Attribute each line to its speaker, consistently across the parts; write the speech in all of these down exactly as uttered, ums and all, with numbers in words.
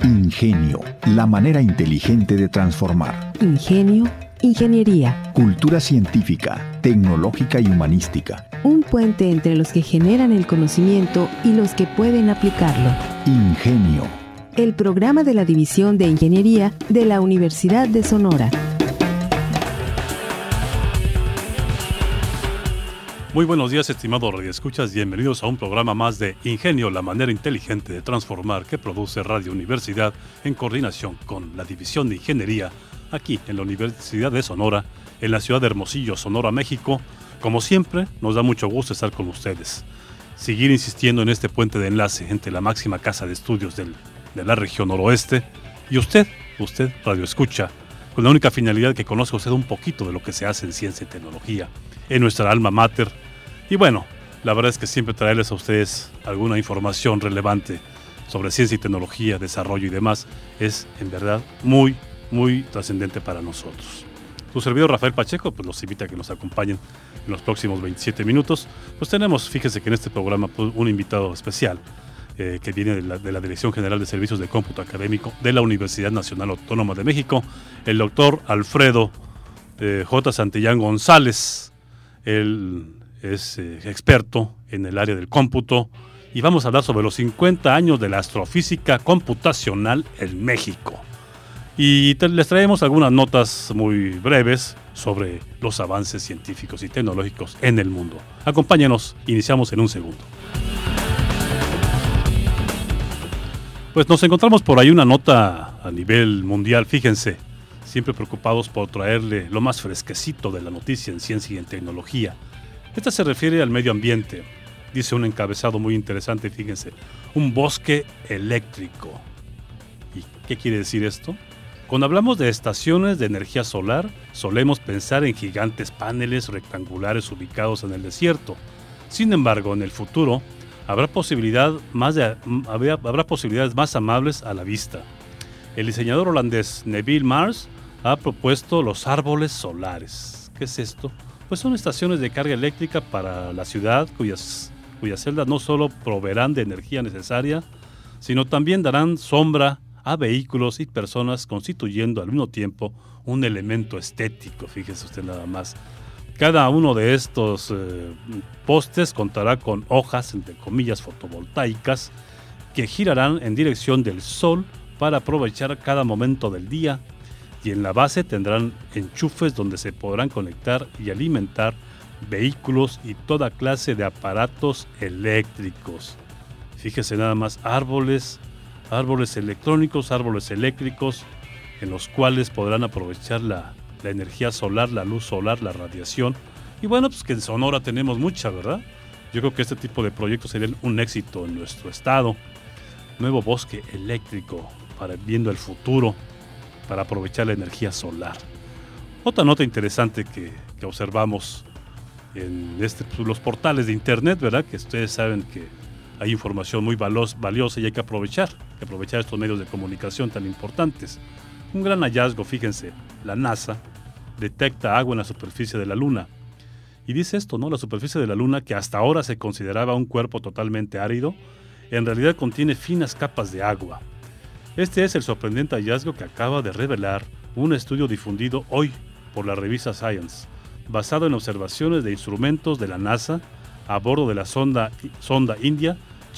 Speaker 1: Ingenio, la manera inteligente de transformar.
Speaker 2: Ingenio, ingeniería.
Speaker 1: Cultura científica, tecnológica y humanística.
Speaker 2: Un puente entre los que generan el conocimiento y los que pueden aplicarlo.
Speaker 1: Ingenio.
Speaker 2: El programa de la División de Ingeniería de la Universidad de Sonora.
Speaker 3: Muy buenos días, estimados radioescuchas, bienvenidos a un programa más de Ingenio, la manera inteligente de transformar, que produce Radio Universidad en coordinación con la División de Ingeniería aquí en la Universidad de Sonora, en la ciudad de Hermosillo, Sonora, México. Como siempre, nos da mucho gusto estar con ustedes. Seguir insistiendo en este puente de enlace entre la máxima casa de estudios del, de la región noroeste y usted, usted radioescucha, con la única finalidad de que conozca usted un poquito de lo que se hace en ciencia y tecnología en nuestra alma mater. Y bueno, la verdad es que siempre traerles a ustedes alguna información relevante sobre ciencia y tecnología, desarrollo y demás es en verdad muy, muy trascendente para nosotros. Su servidor Rafael Pacheco pues los invita a que nos acompañen en los próximos veintisiete minutos. Pues tenemos, fíjense que en este programa pues, un invitado especial eh, que viene de la, de la Dirección General de Servicios de Cómputo Académico de la Universidad Nacional Autónoma de México, el doctor Alfredo eh, J. Santillán González. Él es eh, experto en el área del cómputo y vamos a hablar sobre los cincuenta años de la astrofísica computacional en México. Y te, les traemos algunas notas muy breves sobre los avances científicos y tecnológicos en el mundo. Acompáñenos, iniciamos en un segundo. Pues nos encontramos por ahí una nota a nivel mundial, fíjense, siempre preocupados por traerle lo más fresquecito de la noticia en ciencia y en tecnología. Esta se refiere al medio ambiente. Dice un encabezado muy interesante, fíjense, un bosque eléctrico. ¿Y qué quiere decir esto? Cuando hablamos de estaciones de energía solar, solemos pensar en gigantes paneles rectangulares ubicados en el desierto. Sin embargo, en el futuro, habrá, posibilidad más de, habrá, habrá posibilidades más amables a la vista. El diseñador holandés Neville Mars ha propuesto los árboles solares. ¿Qué es esto? Pues son estaciones de carga eléctrica para la ciudad cuyas, cuyas celdas no solo proveerán de energía necesaria, sino también darán sombra a vehículos y personas, constituyendo al mismo tiempo un elemento estético. Fíjese usted nada más. Cada uno de estos eh, postes contará con hojas, entre comillas, fotovoltaicas, que girarán en dirección del sol para aprovechar cada momento del día, y en la base tendrán enchufes donde se podrán conectar y alimentar vehículos y toda clase de aparatos eléctricos. Fíjese nada más, árboles, árboles electrónicos, árboles eléctricos, en los cuales podrán aprovechar la, la energía solar, la luz solar, la radiación. Y bueno, pues que en Sonora tenemos mucha, ¿verdad? Yo creo que este tipo de proyectos serían un éxito en nuestro estado. Nuevo bosque eléctrico para viendo el futuro, para aprovechar la energía solar. Otra nota interesante que, que observamos en este, los portales de internet, ¿verdad? Que ustedes saben que hay información muy valos, valiosa y hay que aprovechar, hay que aprovechar estos medios de comunicación tan importantes. Un gran hallazgo, fíjense, la NASA detecta agua en la superficie de la Luna. Y dice esto, ¿no? La superficie de la Luna, que hasta ahora se consideraba un cuerpo totalmente árido, en realidad contiene finas capas de agua. Este es el sorprendente hallazgo que acaba de revelar un estudio difundido hoy por la revista Science, basado en observaciones de instrumentos de la NASA a bordo de la sonda, sonda India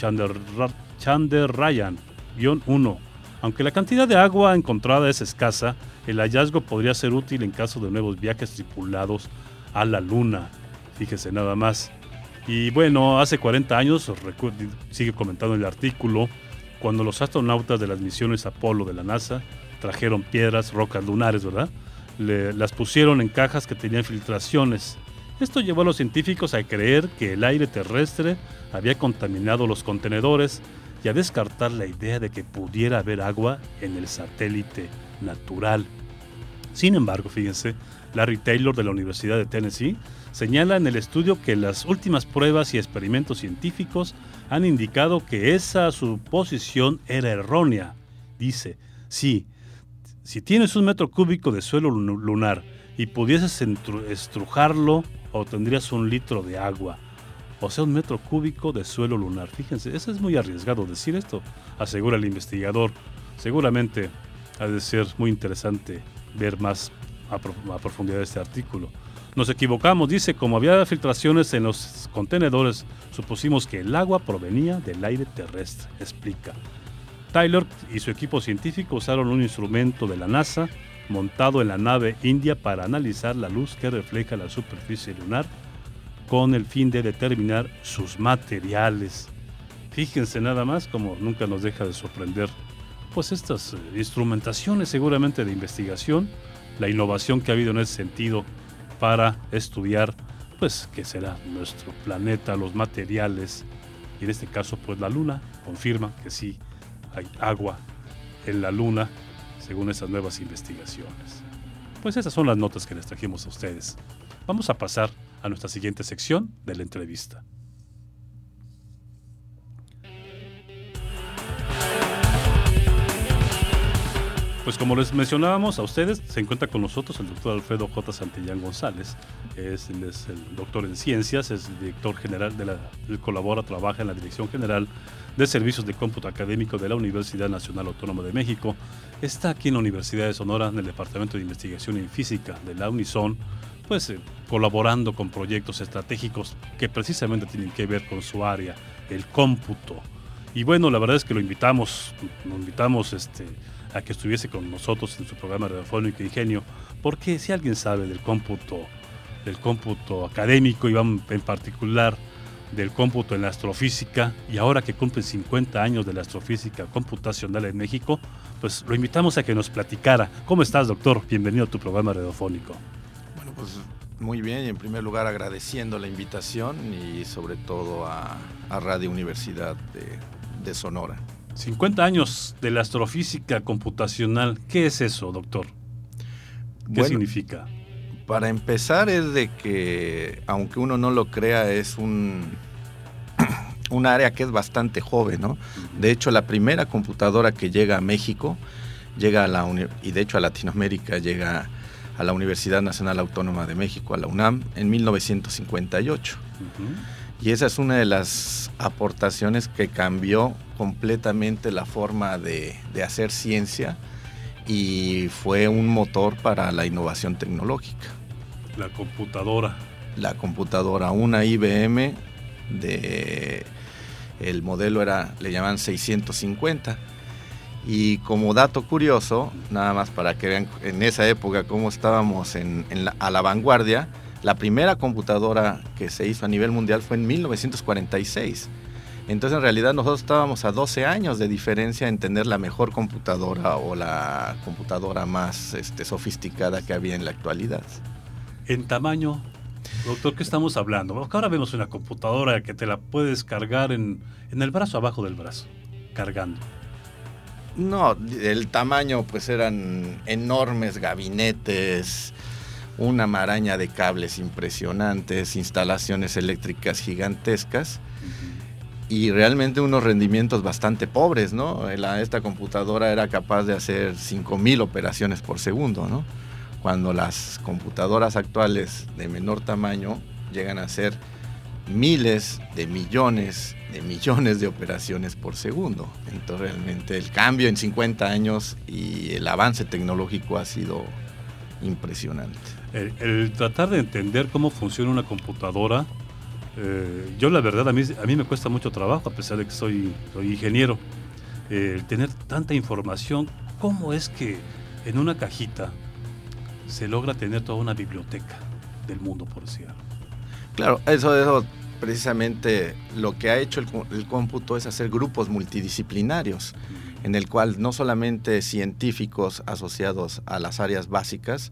Speaker 3: Chandrayaan uno. Aunque la cantidad de agua encontrada es escasa, el hallazgo podría ser útil en caso de nuevos viajes tripulados a la Luna. Fíjese nada más. Y bueno, hace cuarenta años, sigue comentando el artículo, cuando los astronautas de las misiones Apolo de la NASA trajeron piedras, rocas lunares, ¿verdad? Le, las pusieron en cajas que tenían filtraciones. Esto llevó a los científicos a creer que el aire terrestre había contaminado los contenedores y a descartar la idea de que pudiera haber agua en el satélite natural. Sin embargo, fíjense, Larry Taylor de la Universidad de Tennessee señala en el estudio que las últimas pruebas y experimentos científicos han indicado que esa suposición era errónea. Dice, sí, si tienes un metro cúbico de suelo lunar y pudieses estrujarlo, obtendrías un litro de agua. O sea, un metro cúbico de suelo lunar. Fíjense, eso es muy arriesgado decir esto, asegura el investigador. seguramente ha de ser muy interesante ver más a, pro, a profundidad este artículo. Nos equivocamos, dice, como había filtraciones en los contenedores, supusimos que el agua provenía del aire terrestre, explica. Taylor y su equipo científico usaron un instrumento de la NASA montado en la nave india para analizar la luz que refleja la superficie lunar con el fin de determinar sus materiales. Fíjense nada más como nunca nos deja de sorprender pues estas eh, instrumentaciones seguramente de investigación, la innovación que ha habido en ese sentido para estudiar pues qué será nuestro planeta, los materiales, y en este caso pues la luna confirma que sí hay agua en la luna según esas nuevas investigaciones. Pues esas son las notas que les trajimos a ustedes. Vamos a pasar a nuestra siguiente sección de la entrevista. Pues como les mencionábamos a ustedes, se encuentra con nosotros el doctor Alfredo J. Santillán González. Es, él es el doctor en ciencias, es el director general de la, él colabora, trabaja en la Dirección General de Servicios de Cómputo Académico de la Universidad Nacional Autónoma de México. Está aquí en la Universidad de Sonora, en el Departamento de Investigación en Física de la Unison, pues eh, colaborando con proyectos estratégicos que precisamente tienen que ver con su área, el cómputo. Y bueno, la verdad es que lo invitamos, lo invitamos este, a que estuviese con nosotros en su programa radiofónico Ingenio, porque si alguien sabe del cómputo, del cómputo académico y en particular del cómputo en la astrofísica, y ahora que cumplen cincuenta años de la astrofísica computacional en México, pues lo invitamos a que nos platicara. ¿Cómo estás, doctor? Bienvenido a tu programa radiofónico.
Speaker 4: Bueno, pues muy bien, y en primer lugar agradeciendo la invitación y sobre todo a, a Radio Universidad de, de Sonora.
Speaker 3: cincuenta años de la astrofísica computacional. ¿Qué es eso, doctor? ¿Qué
Speaker 4: bueno,
Speaker 3: significa?
Speaker 4: Para empezar es de que, aunque uno no lo crea, es un, un área que es bastante joven, ¿no? De hecho, la primera computadora que llega a México, llega a la uni- y de hecho a Latinoamérica, llega a la Universidad Nacional Autónoma de México, a la UNAM, en mil novecientos cincuenta y ocho. Uh-huh. Y esa es una de las aportaciones que cambió completamente la forma de, de hacer ciencia y fue un motor para la innovación tecnológica.
Speaker 3: La computadora.
Speaker 4: La computadora, una I B M, de, el modelo era, le llaman seiscientos cincuenta. Y como dato curioso, nada más para que vean en esa época cómo estábamos en, en la, a la vanguardia, la primera computadora que se hizo a nivel mundial fue en mil novecientos cuarenta y seis. Entonces en realidad nosotros estábamos a doce años de diferencia en tener la mejor computadora o la computadora más este, sofisticada que había en la actualidad.
Speaker 3: En tamaño, doctor, ¿qué estamos hablando? Porque ahora vemos una computadora que te la puedes cargar en, en el brazo, abajo del brazo, cargando.
Speaker 4: No, el tamaño pues eran enormes gabinetes, una maraña de cables impresionantes, instalaciones eléctricas gigantescas. Uh-huh. Y realmente unos rendimientos bastante pobres, ¿no? La, esta computadora era capaz de hacer cinco mil operaciones por segundo, ¿no? Cuando las computadoras actuales de menor tamaño llegan a hacer miles de millones de millones de operaciones por segundo. Entonces realmente el cambio en cincuenta años y el avance tecnológico ha sido impresionante.
Speaker 3: El, el tratar de entender cómo funciona una computadora, Eh, yo la verdad a mí, a mí me cuesta mucho trabajo, a pesar de que soy, soy ingeniero, eh, el tener tanta información. ¿Cómo es que en una cajita se logra tener toda una biblioteca del mundo, por decirlo?
Speaker 4: Claro, eso, eso precisamente lo que ha hecho el, el cómputo es hacer grupos multidisciplinarios, uh-huh. en el cual no solamente científicos asociados a las áreas básicas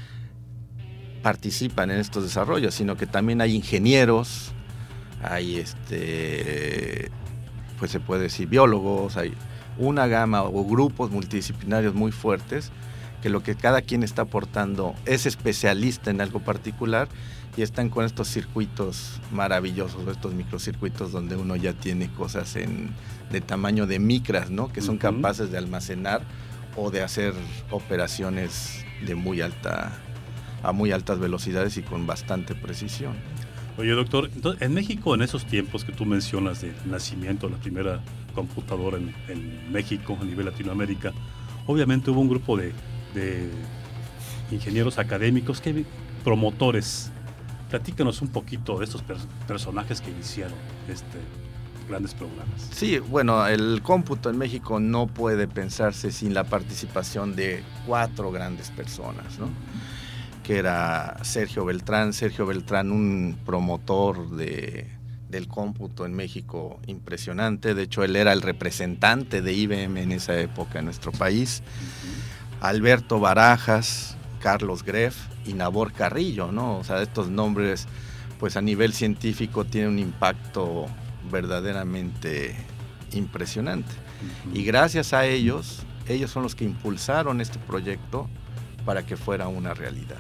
Speaker 4: participan en estos desarrollos, sino que también hay ingenieros, hay este, pues se puede decir biólogos, hay una gama o grupos multidisciplinarios muy fuertes que lo que cada quien está aportando es especialista en algo particular y están con estos circuitos maravillosos, estos microcircuitos donde uno ya tiene cosas en, de tamaño de micras, ¿no? Que son uh-huh. capaces de almacenar o de hacer operaciones de muy alta a muy altas velocidades y con bastante precisión.
Speaker 3: Oye, doctor, entonces, en México, en esos tiempos que tú mencionas del nacimiento, la primera computadora en, en México, a nivel Latinoamérica, obviamente hubo un grupo de, de ingenieros académicos, que promotores. Platícanos un poquito de estos per- personajes que iniciaron este grandes programas.
Speaker 4: Sí, bueno, el cómputo en México no puede pensarse sin la participación de cuatro grandes personas, ¿no? Que era Sergio Beltrán. Sergio Beltrán, un promotor de, del cómputo en México impresionante. De hecho, él era el representante de I B M en esa época en nuestro país. Uh-huh. Alberto Barajas, Carlos Greff y Nabor Carrillo, ¿no? O sea, estos nombres, pues a nivel científico tienen un impacto verdaderamente impresionante. Uh-huh. Y gracias a ellos, ellos son los que impulsaron este proyecto para que fuera una realidad.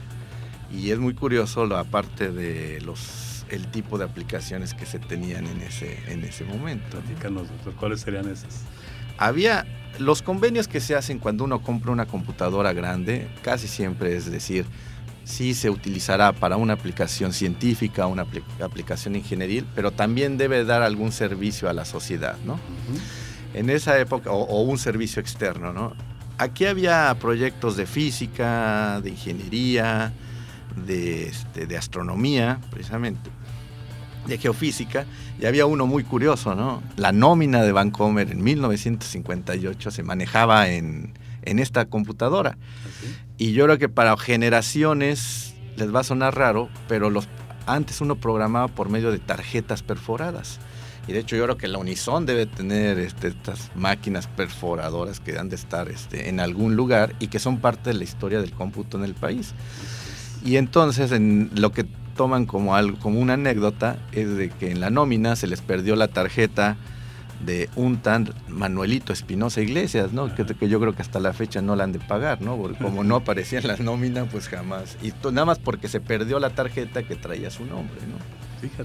Speaker 4: Y es muy curioso, aparte de los el tipo de aplicaciones que se tenían en ese, en ese momento.
Speaker 3: Platícanos, doctor, ¿cuáles serían esas?
Speaker 4: Había los convenios que se hacen cuando uno compra una computadora grande, casi siempre es decir, sí se utilizará para una aplicación científica, una apl- aplicación ingenieril, pero también debe dar algún servicio a la sociedad, ¿no? Uh-huh. En esa época, o, o un servicio externo, ¿no? Aquí había proyectos de física, de ingeniería, de, este, de astronomía, precisamente, de geofísica, y había uno muy curioso, ¿no? La nómina de Vancomer en mil novecientos cincuenta y ocho se manejaba en, en esta computadora. ¿Sí? Y yo creo que para generaciones les va a sonar raro, pero los, antes uno programaba por medio de tarjetas perforadas. Y de hecho yo creo que la Unison debe tener este, estas máquinas perforadoras que han de estar este, en algún lugar y que son parte de la historia del cómputo en el país. Y entonces en lo que toman como algo, como una anécdota, es de que en la nómina se les perdió la tarjeta de un tan Manuelito Espinosa Iglesias, ¿no? Que, que yo creo que hasta la fecha no la han de pagar, ¿no? Porque como no aparecía en la nómina, pues jamás. Y to, nada más porque se perdió la tarjeta que traía su nombre, ¿no?
Speaker 3: Fíjate.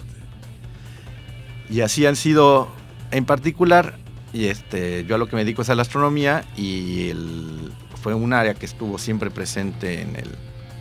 Speaker 4: Y así han sido, en particular, y este, yo a lo que me dedico es a la astronomía, y el, fue un área que estuvo siempre presente en, el,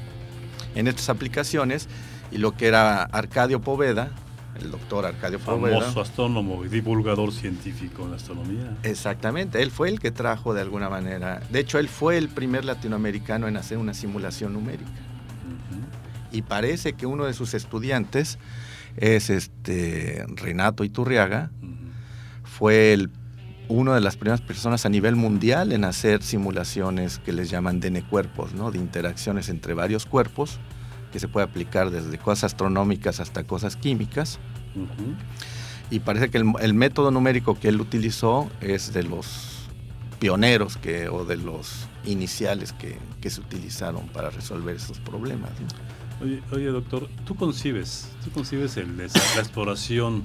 Speaker 4: en estas aplicaciones, y lo que era Arcadio Poveda, el doctor Arcadio Poveda.
Speaker 3: Famoso astrónomo y divulgador científico en la astronomía.
Speaker 4: Exactamente, él fue el que trajo de alguna manera, de hecho él fue el primer latinoamericano en hacer una simulación numérica. Uh-huh. Y parece que uno de sus estudiantes es este Renato Iturriaga, uh-huh. fue el, una de las primeras personas a nivel mundial en hacer simulaciones que les llaman D N cuerpos, ¿no? De interacciones entre varios cuerpos, que se puede aplicar desde cosas astronómicas hasta cosas químicas. Uh-huh. Y parece que el, el método numérico que él utilizó es de los pioneros que, o de los iniciales que, que se utilizaron para resolver esos problemas, ¿no?
Speaker 3: Oye, oye, doctor, ¿tú concibes, tú concibes el, la exploración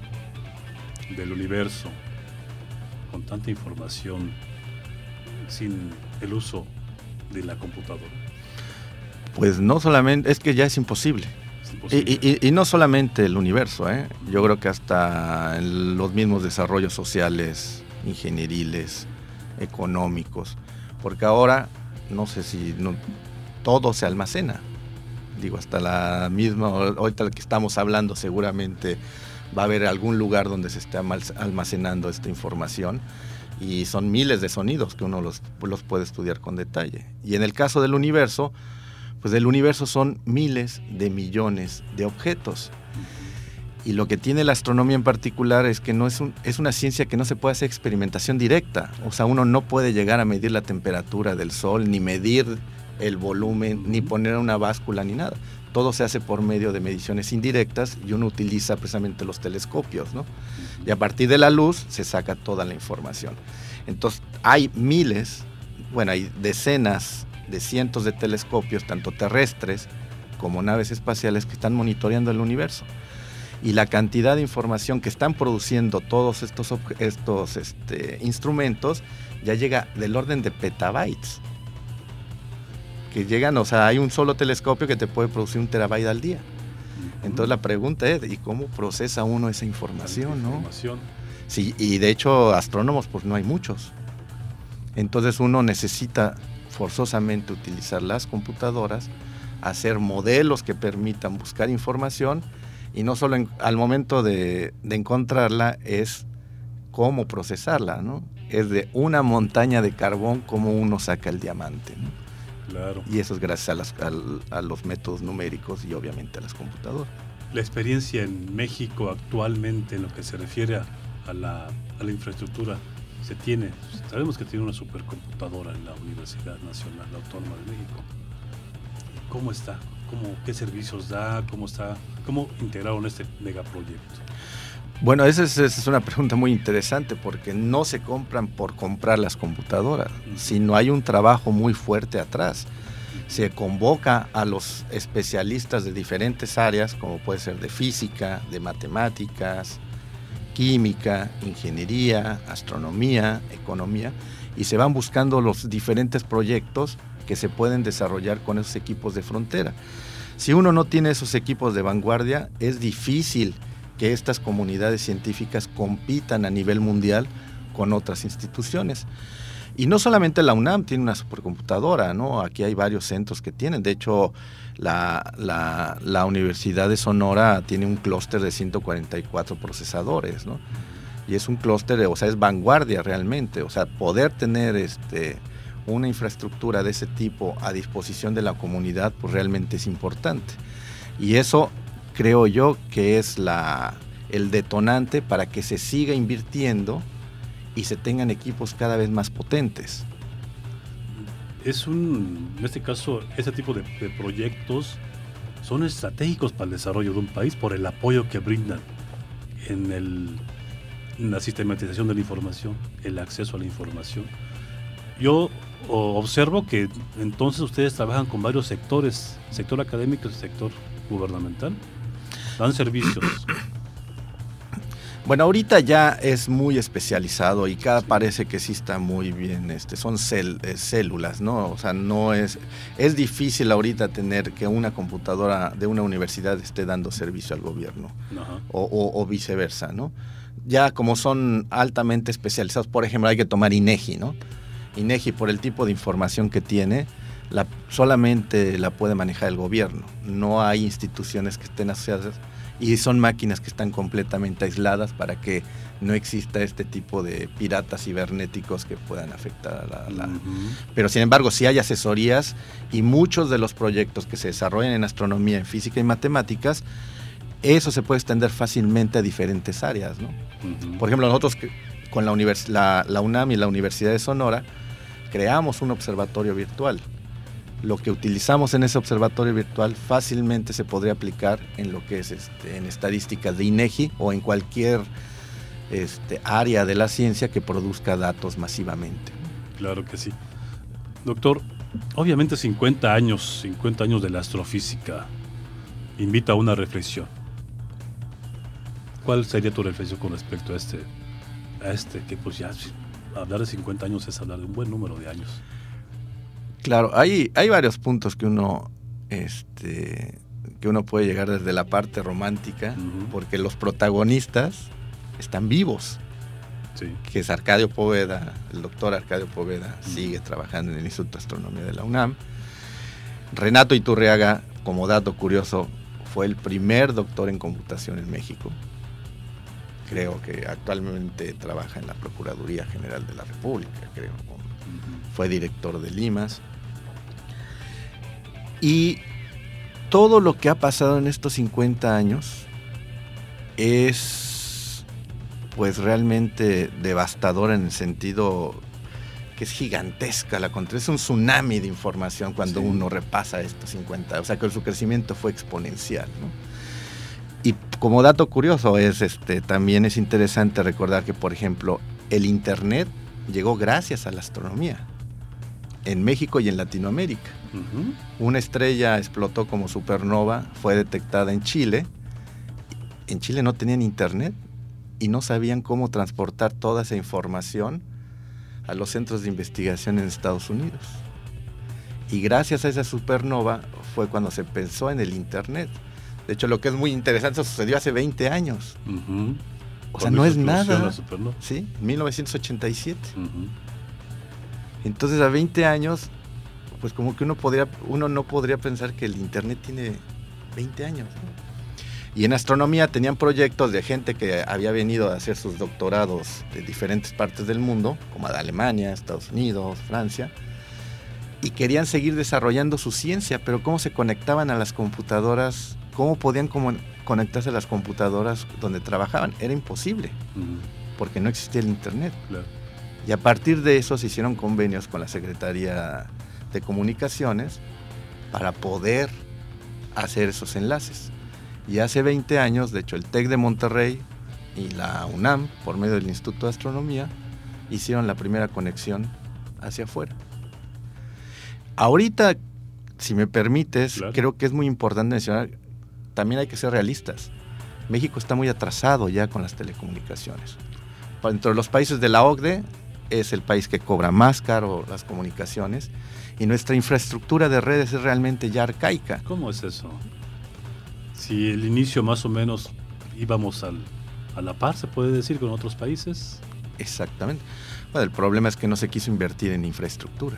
Speaker 3: del universo con tanta información sin el uso de la computadora?
Speaker 4: Pues no solamente, es que ya es imposible. Es imposible. Y, y, y no solamente el universo, ¿eh? Yo creo que hasta los mismos desarrollos sociales, ingenieriles, económicos, porque ahora, no sé si no, todo se almacena. Digo, hasta la misma, ahorita que estamos hablando seguramente va a haber algún lugar donde se esté almacenando esta información, y son miles de sonidos que uno los, los puede estudiar con detalle. Y en el caso del universo, pues del universo son miles de millones de objetos. Y lo que tiene la astronomía en particular es que no es, un, es una ciencia que no se puede hacer experimentación directa. O sea, uno no puede llegar a medir la temperatura del Sol, ni medir el volumen, ni poner una báscula, ni nada. Todo se hace por medio de mediciones indirectas, y uno utiliza precisamente los telescopios, ¿no? Y a partir de la luz se saca toda la información. Entonces hay miles, bueno, hay decenas de cientos de telescopios, tanto terrestres como naves espaciales, que están monitoreando el universo. Y la cantidad de información que están produciendo todos estos, estos este, instrumentos ya llega del orden de petabytes. Que llegan, o sea, hay un solo telescopio que te puede producir un terabyte al día. Entonces la pregunta es, ¿y cómo procesa uno esa información, no?
Speaker 3: Información.
Speaker 4: Sí, y de hecho astrónomos pues no hay muchos. Entonces uno necesita forzosamente utilizar las computadoras, hacer modelos que permitan buscar información, y no solo en, al momento de, de encontrarla es cómo procesarla, ¿no? Es de una montaña de carbón cómo uno saca el diamante, ¿no?
Speaker 3: Claro.
Speaker 4: Y eso es gracias a, las, a, a los métodos numéricos y obviamente a las computadoras.
Speaker 3: La experiencia en México actualmente en lo que se refiere a, a, la, a la infraestructura se tiene, sabemos que tiene una supercomputadora en la Universidad Nacional Autónoma de México. ¿Cómo está? ¿Cómo, ¿Qué servicios da? ¿Cómo está? ¿Cómo integraron este megaproyecto?
Speaker 4: Bueno, esa es, esa es una pregunta muy interesante porque no se compran por comprar las computadoras, uh-huh. sino hay un trabajo muy fuerte atrás. Se convoca a los especialistas de diferentes áreas, como puede ser de física, de matemáticas, química, ingeniería, astronomía, economía, y se van buscando los diferentes proyectos que se pueden desarrollar con esos equipos de frontera. Si uno no tiene esos equipos de vanguardia, es difícil que estas comunidades científicas compitan a nivel mundial con otras instituciones. Y no solamente la UNAM tiene una supercomputadora, ¿no? Aquí hay varios centros que tienen. De hecho, la, la, la Universidad de Sonora tiene un clúster de ciento cuarenta y cuatro procesadores, ¿no? Y es un clúster, o sea, es vanguardia realmente. O sea, poder tener este, una infraestructura de ese tipo a disposición de la comunidad, pues realmente es importante. Y eso creo yo que es la, el detonante para que se siga invirtiendo y se tengan equipos cada vez más potentes.
Speaker 3: Es un, en este caso, este tipo de, de proyectos son estratégicos para el desarrollo de un país por el apoyo que brindan en, el, en la sistematización de la información, el acceso a la información. Yo o, observo que entonces ustedes trabajan con varios sectores, sector académico y sector gubernamental, dan servicios.
Speaker 4: Bueno, ahorita ya es muy especializado y cada sí. parece que sí está muy bien, este, son cel, eh, células, ¿no? O sea, no es, es difícil ahorita tener que una computadora de una universidad esté dando servicio al gobierno, o, o, o viceversa, ¿no? Ya como son altamente especializados, por ejemplo, hay que tomar INEGI, ¿no? INEGI, por el tipo de información que tiene, la, solamente la puede manejar el gobierno, no hay instituciones que estén asociadas. Y son máquinas que están completamente aisladas para que no exista este tipo de piratas cibernéticos que puedan afectar a la... la... Uh-huh. Pero sin embargo, sí hay asesorías y muchos de los proyectos que se desarrollan en astronomía, en física y matemáticas, eso se puede extender fácilmente a diferentes áreas, ¿no? Uh-huh. Por ejemplo, nosotros con la, univers- la, la UNAM y la Universidad de Sonora creamos un observatorio virtual. Lo que utilizamos en ese observatorio virtual fácilmente se podría aplicar en lo que es este, en estadísticas de INEGI o en cualquier este, área de la ciencia que produzca datos masivamente.
Speaker 3: Claro que sí. Doctor, obviamente cincuenta años, cincuenta años de la astrofísica invita a una reflexión. ¿Cuál sería tu reflexión con respecto a este, a este que pues ya hablar de cincuenta años es hablar de un buen número de años?
Speaker 4: Claro, hay, hay varios puntos que uno, este, que uno puede llegar desde la parte romántica, uh-huh. porque los protagonistas están vivos. Sí. Que es Arcadio Poveda, el doctor Arcadio Poveda, uh-huh. sigue trabajando en el Instituto de Astronomía de la UNAM. Renato Iturriaga, como dato curioso, fue el primer doctor en computación en México. Creo que actualmente trabaja en la Procuraduría General de la República, creo. Uh-huh. Fue director de Limas. Y todo lo que ha pasado en estos cincuenta años es pues realmente devastador en el sentido que es gigantesca la contra, es un tsunami de información cuando sí. uno repasa estos cincuenta, o sea que su crecimiento fue exponencial, ¿no? Y como dato curioso es este también es interesante recordar que, por ejemplo, el internet llegó gracias a la astronomía en México y en Latinoamérica. Uh-huh. Una estrella explotó como supernova, fue detectada en Chile. En Chile no tenían internet y no sabían cómo transportar toda esa información a los centros de investigación en Estados Unidos. Y gracias a esa supernova fue cuando se pensó en el internet. De hecho, lo que es muy interesante, eso sucedió hace veinte años. Uh-huh. O sea, no es nada. Sí, mil novecientos ochenta y siete. Uh-huh. Entonces, a veinte años, pues como que uno podría, uno no podría pensar que el internet tiene veinte años, ¿no? Y en astronomía tenían proyectos de gente que había venido a hacer sus doctorados de diferentes partes del mundo, como de Alemania, Estados Unidos, Francia, y querían seguir desarrollando su ciencia, pero cómo se conectaban a las computadoras, cómo podían como conectarse a las computadoras donde trabajaban, era imposible, uh-huh. porque no existía el internet.
Speaker 3: Claro.
Speaker 4: Y a partir de eso se hicieron convenios con la Secretaría de Comunicaciones para poder hacer esos enlaces. Y hace veinte años, de hecho, el TEC de Monterrey y la UNAM, por medio del Instituto de Astronomía, hicieron la primera conexión hacia afuera. Ahorita, si me permites, claro. creo que es muy importante mencionar, también hay que ser realistas. México está muy atrasado ya con las telecomunicaciones. Entre los países de la O C D E, es el país que cobra más caro las comunicaciones, y nuestra infraestructura de redes es realmente ya arcaica.
Speaker 3: ¿Cómo es eso? Si el inicio más o menos íbamos al, a la par, se puede decir, con otros países.
Speaker 4: Exactamente. Bueno, el problema es que no se quiso invertir en infraestructura.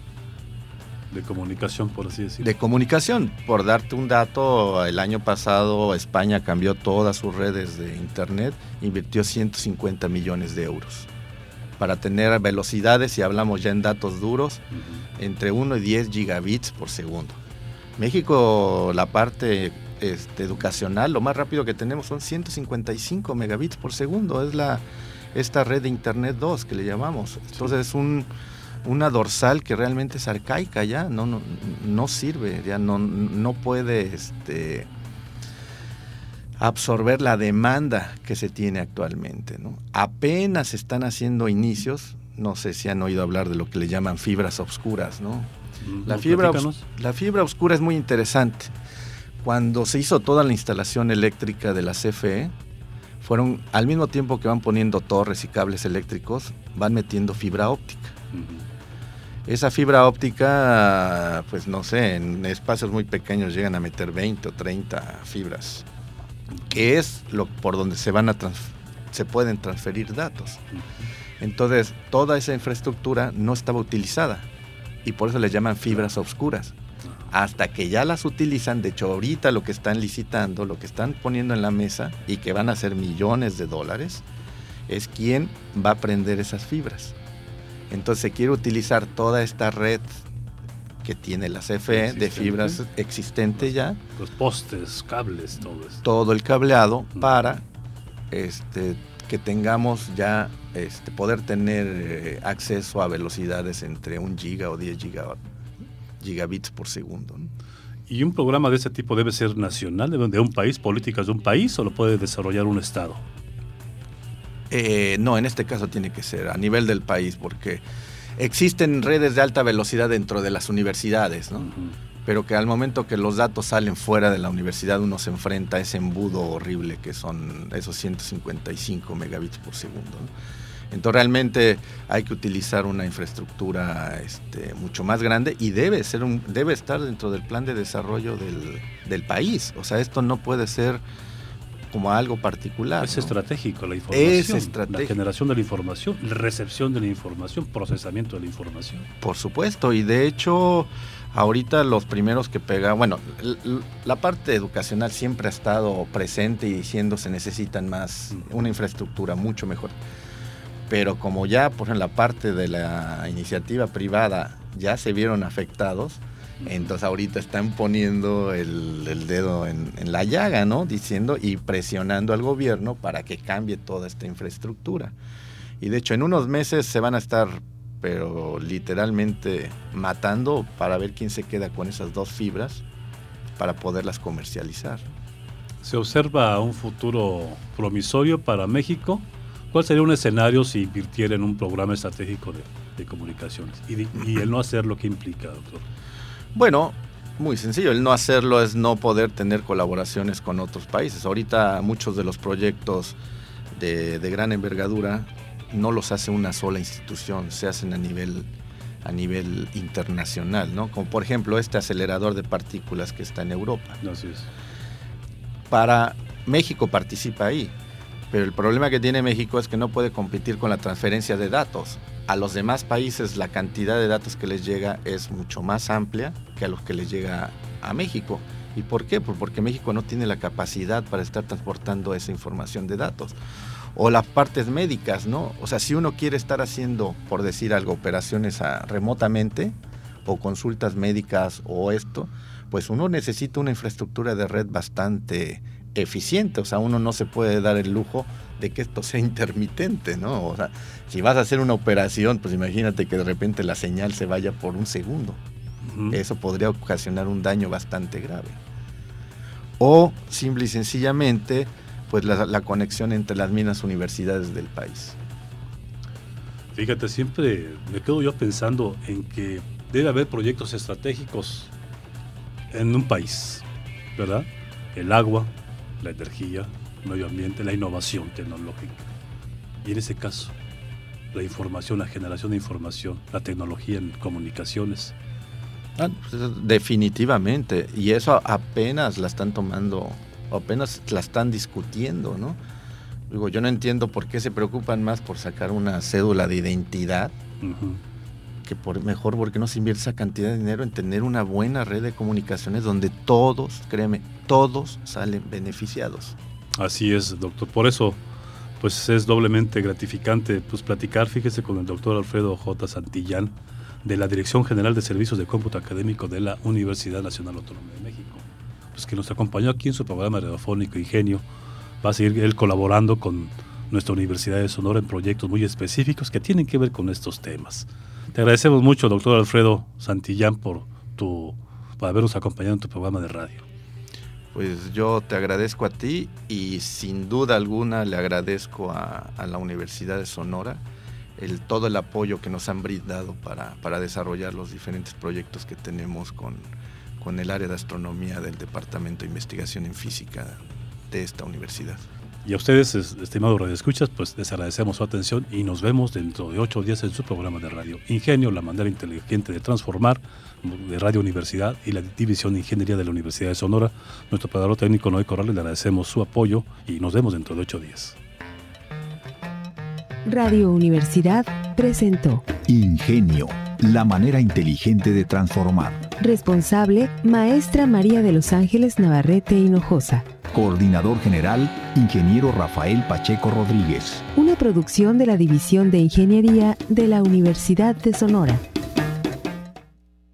Speaker 3: De comunicación, por así decirlo.
Speaker 4: De comunicación. Por darte un dato, el año pasado España cambió todas sus redes de internet, invirtió ciento cincuenta millones de euros para tener velocidades, si hablamos ya en datos duros, uh-huh. entre uno y diez gigabits por segundo. México, la parte este, educacional, lo más rápido que tenemos son ciento cincuenta y cinco megabits por segundo, es la esta red de internet dos que le llamamos. Entonces es un, una dorsal que realmente es arcaica ya, no, no, no sirve, ya no, no puede este, absorber la demanda que se tiene actualmente, ¿no? Apenas están haciendo inicios, no sé si han oído hablar de lo que le llaman fibras obscuras, ¿no? La fibra, la fibra oscura es muy interesante. Cuando se hizo toda la instalación eléctrica de la C F E, fueron al mismo tiempo que van poniendo torres y cables eléctricos, van metiendo fibra óptica. Uh-huh. Esa fibra óptica, pues no sé, en espacios muy pequeños llegan a meter veinte o treinta fibras, que es lo por donde se van a trans, se pueden transferir datos. Uh-huh. Entonces, toda esa infraestructura no estaba utilizada y por eso les llaman fibras oscuras. Hasta que ya las utilizan, de hecho ahorita lo que están licitando, lo que están poniendo en la mesa y que van a ser millones de dólares, es quién va a prender esas fibras. Entonces se quiere utilizar toda esta red que tiene la C F E de fibras existente ya.
Speaker 3: Los postes, cables, todo eso.
Speaker 4: Todo el cableado para este, que tengamos ya, este, poder tener eh, acceso a velocidades entre un giga o diez giga, gigabits por segundo, ¿no?
Speaker 3: ¿Y un programa de ese tipo debe ser nacional, de un país, políticas de un país, o lo puede desarrollar un estado?
Speaker 4: Eh, no, en este caso tiene que ser a nivel del país, porque existen redes de alta velocidad dentro de las universidades, ¿no? Uh-huh. Pero que al momento que los datos salen fuera de la universidad, uno se enfrenta a ese embudo horrible que son esos ciento cincuenta y cinco megabits por segundo, ¿no? Entonces realmente hay que utilizar una infraestructura este, mucho más grande y debe ser un, debe estar dentro del plan de desarrollo del, del país. O sea, esto no puede ser como algo particular.
Speaker 3: Es,
Speaker 4: ¿no?
Speaker 3: estratégico la información.
Speaker 4: Es estratégico.
Speaker 3: La generación de la información, la recepción de la información, procesamiento de la información.
Speaker 4: Por supuesto, y de hecho ahorita los primeros que pegan, bueno, la parte educacional siempre ha estado presente y diciendo se necesitan más, una infraestructura mucho mejor. Pero como ya, por ejemplo, la parte de la iniciativa privada ya se vieron afectados, entonces ahorita están poniendo el, el dedo en, en la llaga, ¿no? Diciendo y presionando al gobierno para que cambie toda esta infraestructura. Y de hecho, en unos meses se van a estar, pero literalmente matando para ver quién se queda con esas dos fibras para poderlas comercializar.
Speaker 3: ¿Se observa un futuro promisorio para México? ¿Cuál sería un escenario si invirtiera en un programa estratégico de, de comunicaciones? Y, de, y el no hacerlo, ¿qué implica, doctor?
Speaker 4: Bueno, muy sencillo. El no hacerlo es no poder tener colaboraciones con otros países. Ahorita muchos de los proyectos de, de gran envergadura no los hace una sola institución, se hacen a nivel, a nivel internacional, ¿no? Como por ejemplo este acelerador de partículas que está en Europa.
Speaker 3: Así es.
Speaker 4: Para México participa ahí. Pero el problema que tiene México es que no puede competir con la transferencia de datos. A los demás países la cantidad de datos que les llega es mucho más amplia que a los que les llega a México. ¿Y por qué? Pues porque México no tiene la capacidad para estar transportando esa información de datos. O las partes médicas, ¿no? O sea, si uno quiere estar haciendo, por decir algo, operaciones a, remotamente, o consultas médicas o esto, pues uno necesita una infraestructura de red bastante eficiente. O sea, uno no se puede dar el lujo de que esto sea intermitente, ¿no? O sea, si vas a hacer una operación, pues imagínate que de repente la señal se vaya por un segundo. Uh-huh. Eso podría ocasionar un daño bastante grave. O simple y sencillamente, pues la, la conexión entre las mismas universidades del país.
Speaker 3: Fíjate, siempre me quedo yo pensando en que debe haber proyectos estratégicos en un país, ¿verdad? El agua, la energía, el medio ambiente, la innovación tecnológica. Y en ese caso, la información, la generación de información, la tecnología en comunicaciones.
Speaker 4: Ah, pues, definitivamente, y eso apenas la están tomando, apenas la están discutiendo, ¿no? Digo, yo no entiendo por qué se preocupan más por sacar una cédula de identidad, uh-huh, que por mejor porque no se invierte esa cantidad de dinero en tener una buena red de comunicaciones donde todos, créeme, todos salen beneficiados.
Speaker 3: Así es, doctor. Por eso, pues es doblemente gratificante pues platicar, fíjese, con el doctor Alfredo J. Santillán, de la Dirección General de Servicios de Cómputo Académico de la Universidad Nacional Autónoma de México, pues que nos acompañó aquí en su programa radiofónico Ingenio. Va a seguir él colaborando con nuestra Universidad de Sonora en proyectos muy específicos que tienen que ver con estos temas. Te agradecemos mucho, doctor Alfredo Santillán, por tu por habernos acompañado en tu programa de radio.
Speaker 4: Pues yo te agradezco a ti y sin duda alguna le agradezco a, a la Universidad de Sonora el todo el apoyo que nos han brindado para, para desarrollar los diferentes proyectos que tenemos con, con el área de astronomía del Departamento de Investigación en Física de esta universidad.
Speaker 3: Y a ustedes, estimados radioescuchas, pues les agradecemos su atención y nos vemos dentro de ocho días en su programa de radio Ingenio, la manera inteligente de transformar, de Radio Universidad y la División de Ingeniería de la Universidad de Sonora. Nuestro operador técnico Noé Corrales, le agradecemos su apoyo y nos vemos dentro de ocho días.
Speaker 2: Radio Universidad presentó
Speaker 1: Ingenio, la manera inteligente de transformar.
Speaker 2: Responsable, maestra María de los Ángeles Navarrete Hinojosa.
Speaker 1: Coordinador general, ingeniero Rafael Pacheco Rodríguez.
Speaker 2: Una producción de la División de Ingeniería de la Universidad de Sonora.